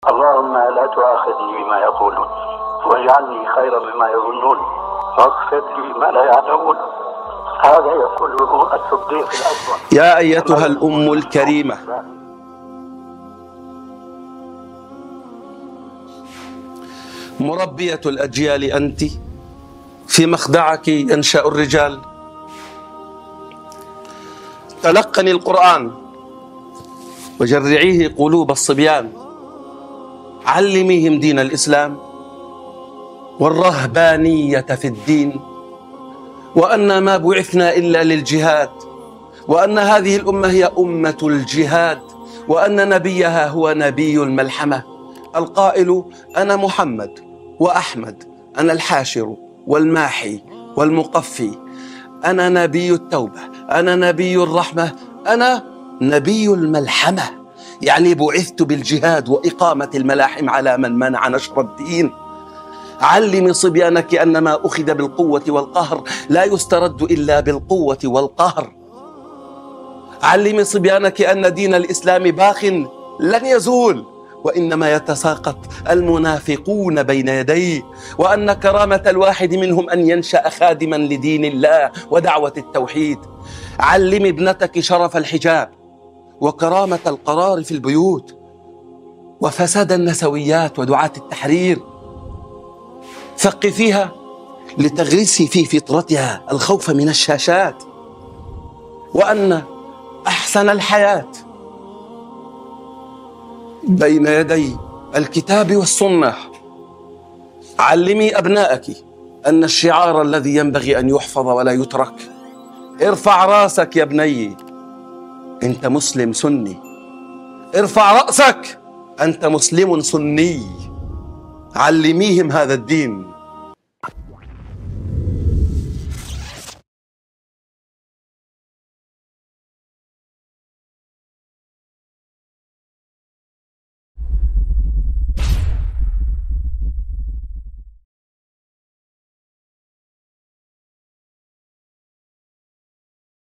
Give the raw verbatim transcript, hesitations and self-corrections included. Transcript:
اللهم لا تؤاخذني بما يقولون واجعلني خيرا مما يظنون واغفر لي ما لا يعلمون. هذا يقوله الصديق الأكبر. يا أيتها الأم الكريمة، مربية الأجيال أنت، في مخدعك ينشأ الرجال. تلقني القرآن وجرعيه قلوب الصبيان، علميهم دين الإسلام والرهبانية في الدين، وأن ما بعثنا إلا للجهاد، وأن هذه الأمة هي أمة الجهاد، وأن نبيها هو نبي الملحمة القائل: أنا محمد وأحمد، أنا الحاشر والماحي والمقفي، أنا نبي التوبة، أنا نبي الرحمة، أنا نبي الملحمة. يعني بعثت بالجهاد وإقامة الملاحم على من منع نشر الدين. علمي صبيانك أن ما أخذ بالقوة والقهر لا يسترد إلا بالقوة والقهر. علمي صبيانك أن دين الإسلام باق لن يزول، وإنما يتساقط المنافقون بين يديه، وأن كرامة الواحد منهم أن ينشأ خادما لدين الله ودعوة التوحيد. علمي ابنتك شرف الحجاب وكرامة القرار في البيوت وفساد النسويات ودعاة التحرير. ثقفيها لتغرسي في فطرتها الخوف من الشاشات، وأن أحسن الحياة بين يدي الكتاب والسنة. علمي أبنائك أن الشعار الذي ينبغي أن يحفظ ولا يترك: ارفع راسك يا بني، أنت مسلم سني. ارفع رأسك، أنت مسلم سني. علميهم هذا الدين.